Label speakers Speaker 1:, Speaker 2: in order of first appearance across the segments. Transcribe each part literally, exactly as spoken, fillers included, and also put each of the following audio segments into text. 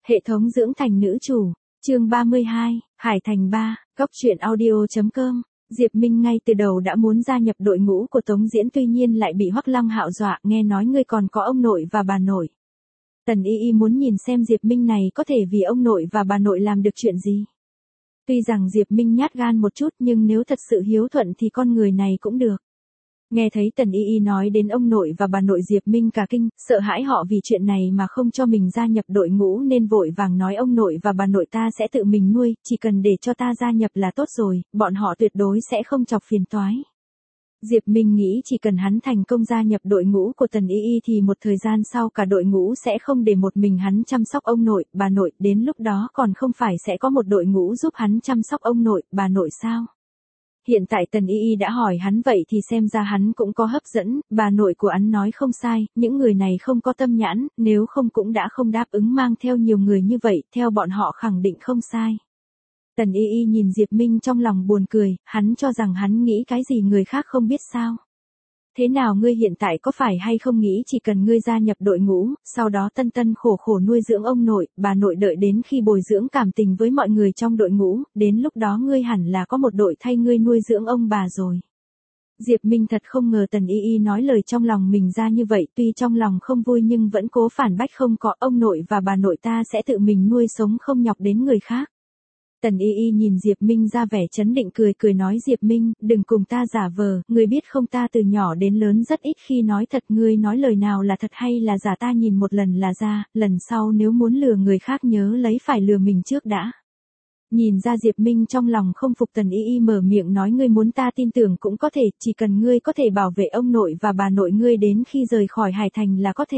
Speaker 1: Hệ thống dưỡng thành nữ chủ, chương ba mươi hai, Hải Thành ba, Cóc truyện audio.com. Diệp Minh ngay từ đầu đã muốn gia nhập đội ngũ của Tống Diễn, tuy nhiên lại bị Hoắc Lăng Hạo dọa, nghe nói ngươi còn có ông nội và bà nội. Tần Y Y muốn nhìn xem Diệp Minh này có thể vì ông nội và bà nội làm được chuyện gì. Tuy rằng Diệp Minh nhát gan một chút, nhưng nếu thật sự hiếu thuận thì con người này cũng được. Nghe thấy Tần Y Y nói đến ông nội và bà nội, Diệp Minh cả kinh, sợ hãi họ vì chuyện này mà không cho mình gia nhập đội ngũ nên vội vàng nói ông nội và bà nội ta sẽ tự mình nuôi, chỉ cần để cho ta gia nhập là tốt rồi, bọn họ tuyệt đối sẽ không chọc phiền toái. Diệp Minh nghĩ chỉ cần hắn thành công gia nhập đội ngũ của Tần Y Y thì một thời gian sau cả đội ngũ sẽ không để một mình hắn chăm sóc ông nội, bà nội, đến lúc đó còn không phải sẽ có một đội ngũ giúp hắn chăm sóc ông nội, bà nội sao? Hiện tại Tần Y Y đã hỏi hắn vậy thì xem ra hắn cũng có hấp dẫn, bà nội của hắn nói không sai, những người này không có tâm nhãn, nếu không cũng đã không đáp ứng mang theo nhiều người như vậy, theo bọn họ khẳng định không sai. Tần Y Y nhìn Diệp Minh trong lòng buồn cười, hắn cho rằng hắn nghĩ cái gì người khác không biết sao. Thế nào ngươi hiện tại có phải hay không nghĩ chỉ cần ngươi gia nhập đội ngũ, sau đó tân tân khổ khổ nuôi dưỡng ông nội, bà nội, đợi đến khi bồi dưỡng cảm tình với mọi người trong đội ngũ, đến lúc đó ngươi hẳn là có một đội thay ngươi nuôi dưỡng ông bà rồi. Diệp Minh thật không ngờ Tần Y Y nói lời trong lòng mình ra như vậy, tuy trong lòng không vui nhưng vẫn cố phản bác, không có, ông nội và bà nội ta sẽ tự mình nuôi sống không nhọc đến người khác. Tần Y Y nhìn Diệp Minh ra vẻ chấn định, cười cười nói, Diệp Minh, đừng cùng ta giả vờ, ngươi biết không, ta từ nhỏ đến lớn rất ít khi nói thật, ngươi nói lời nào là thật hay là giả ta nhìn một lần là ra, lần sau nếu muốn lừa người khác nhớ lấy phải lừa mình trước đã. Nhìn ra Diệp Minh trong lòng không phục, Tần Y Y mở miệng nói, ngươi muốn ta tin tưởng cũng có thể, chỉ cần ngươi có thể bảo vệ ông nội và bà nội ngươi đến khi rời khỏi Hải Thành là có thể.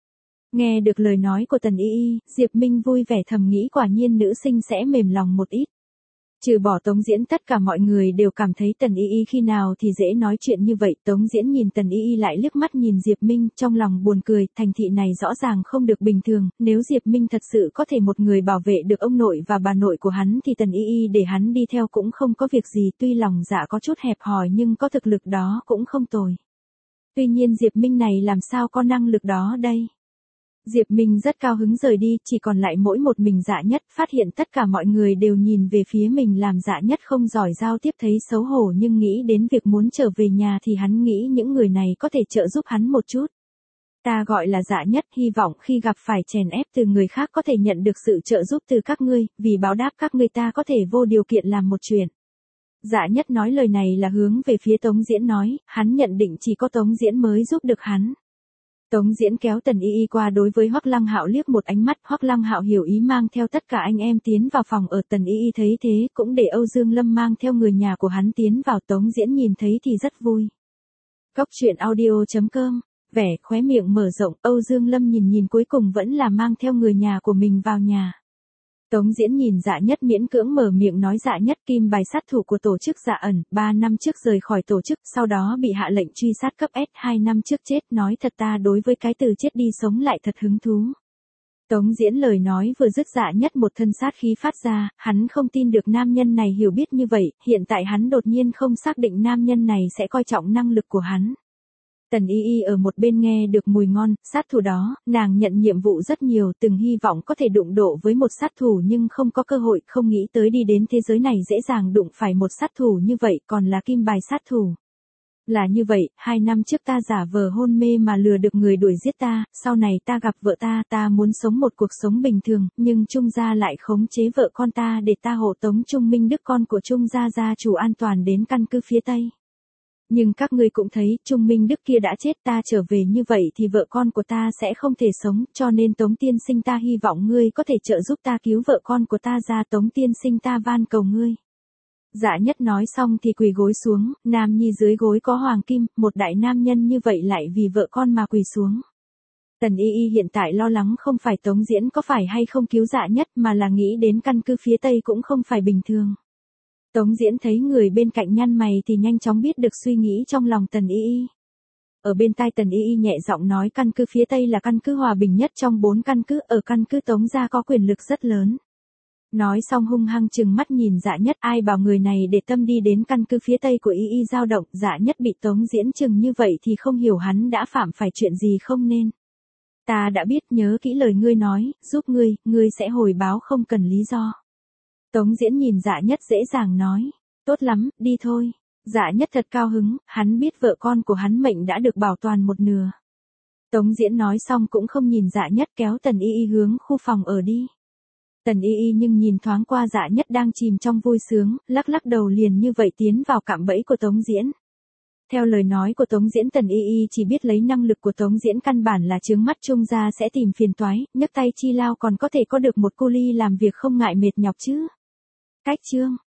Speaker 1: Nghe được lời nói của Tần Y Y, Diệp Minh vui vẻ thầm nghĩ quả nhiên nữ sinh sẽ mềm lòng một ít. Trừ bỏ Tống Diễn, tất cả mọi người đều cảm thấy Tần Y Y khi nào thì dễ nói chuyện như vậy. Tống Diễn nhìn Tần Y Y lại liếc mắt nhìn Diệp Minh, trong lòng buồn cười, thành thị này rõ ràng không được bình thường, nếu Diệp Minh thật sự có thể một người bảo vệ được ông nội và bà nội của hắn thì Tần Y Y để hắn đi theo cũng không có việc gì, tuy lòng dạ có chút hẹp hòi nhưng có thực lực đó cũng không tồi. Tuy nhiên Diệp Minh này làm sao có năng lực đó đây? Diệp Minh rất cao hứng rời đi, chỉ còn lại mỗi một mình Dạ Nhất, phát hiện tất cả mọi người đều nhìn về phía mình, làm Dạ Nhất không giỏi giao tiếp thấy xấu hổ, nhưng nghĩ đến việc muốn trở về nhà thì hắn nghĩ những người này có thể trợ giúp hắn một chút. Ta gọi là Dạ Nhất, hy vọng khi gặp phải chèn ép từ người khác có thể nhận được sự trợ giúp từ các ngươi, vì báo đáp các ngươi ta có thể vô điều kiện làm một chuyện. Dạ Nhất nói lời này là hướng về phía Tống Diễn nói, hắn nhận định chỉ có Tống Diễn mới giúp được hắn. Tống Diễn kéo Tần Y Y qua, đối với Hoắc Lăng Hạo liếc một ánh mắt, Hoắc Lăng Hạo hiểu ý mang theo tất cả anh em tiến vào phòng ở. Tần Y Y thấy thế cũng để Âu Dương Lâm mang theo người nhà của hắn tiến vào. Tống Diễn nhìn thấy thì rất vui. Cóc truyện audio.com, vẻ khóe miệng mở rộng, Âu Dương Lâm nhìn nhìn cuối cùng vẫn là mang theo người nhà của mình vào nhà. Tống Diễn nhìn Dạ Nhất miễn cưỡng mở miệng nói, Dạ Nhất, kim bài sát thủ của tổ chức Dạ Ẩn, ba năm trước rời khỏi tổ chức, sau đó bị hạ lệnh truy sát cấp S, hai năm trước chết, nói thật ta đối với cái từ chết đi sống lại thật hứng thú. Tống Diễn lời nói vừa dứt, Dạ Nhất một thân sát khí phát ra, hắn không tin được nam nhân này hiểu biết như vậy, hiện tại hắn đột nhiên không xác định nam nhân này sẽ coi trọng năng lực của hắn. Tần Y Y ở một bên nghe được mùi ngon, sát thủ đó, nàng nhận nhiệm vụ rất nhiều, từng hy vọng có thể đụng độ với một sát thủ nhưng không có cơ hội, không nghĩ tới đi đến thế giới này dễ dàng đụng phải một sát thủ như vậy, còn là kim bài sát thủ. Là như vậy, hai năm trước ta giả vờ hôn mê mà lừa được người đuổi giết ta, sau này ta gặp vợ ta, ta muốn sống một cuộc sống bình thường, nhưng Trung gia lại khống chế vợ con ta để ta hộ tống Trung Minh Đức, con của Trung gia gia chủ, an toàn đến căn cứ phía Tây. Nhưng các ngươi cũng thấy, Trung Minh Đức kia đã chết, ta trở về như vậy thì vợ con của ta sẽ không thể sống, cho nên Tống tiên sinh ta hy vọng ngươi có thể trợ giúp ta cứu vợ con của ta ra, Tống tiên sinh ta van cầu ngươi. Dạ Nhất nói xong thì quỳ gối xuống, nam nhi dưới gối có hoàng kim, một đại nam nhân như vậy lại vì vợ con mà quỳ xuống. Tần Y Y hiện tại lo lắng không phải Tống Diễn có phải hay không cứu Dạ Nhất, mà là nghĩ đến căn cứ phía Tây cũng không phải bình thường. Tống Diễn thấy người bên cạnh nhăn mày thì nhanh chóng biết được suy nghĩ trong lòng Tần Y Y. Ở bên tai Tần Y Y nhẹ giọng nói, căn cứ phía Tây là căn cứ hòa bình nhất trong bốn căn cứ, ở căn cứ Tống gia có quyền lực rất lớn. Nói xong hung hăng trừng mắt nhìn Dạ Nhất, ai bảo người này để tâm đi đến căn cứ phía Tây của Y Y dao động. Dạ Nhất bị Tống Diễn trừng như vậy thì không hiểu hắn đã phạm phải chuyện gì không nên. Ta đã biết, nhớ kỹ lời ngươi nói, giúp ngươi, ngươi sẽ hồi báo không cần lý do. Tống Diễn nhìn Dạ Nhất dễ dàng nói. Tốt lắm, đi thôi. Dạ Nhất thật cao hứng, hắn biết vợ con của hắn mệnh đã được bảo toàn một nửa. Tống Diễn nói xong cũng không nhìn Dạ Nhất, kéo Tần Y Y hướng khu phòng ở đi. Tần Y Y nhưng nhìn thoáng qua Dạ Nhất đang chìm trong vui sướng, lắc lắc đầu liền như vậy tiến vào cạm bẫy của Tống Diễn. Theo lời nói của Tống Diễn, Tần Y Y chỉ biết lấy năng lực của Tống Diễn căn bản là chướng mắt Trung gia sẽ tìm phiền toái, nhấc tay chi lao còn có thể có được một cô ly làm việc không ngại mệt nhọc chứ. Cách chương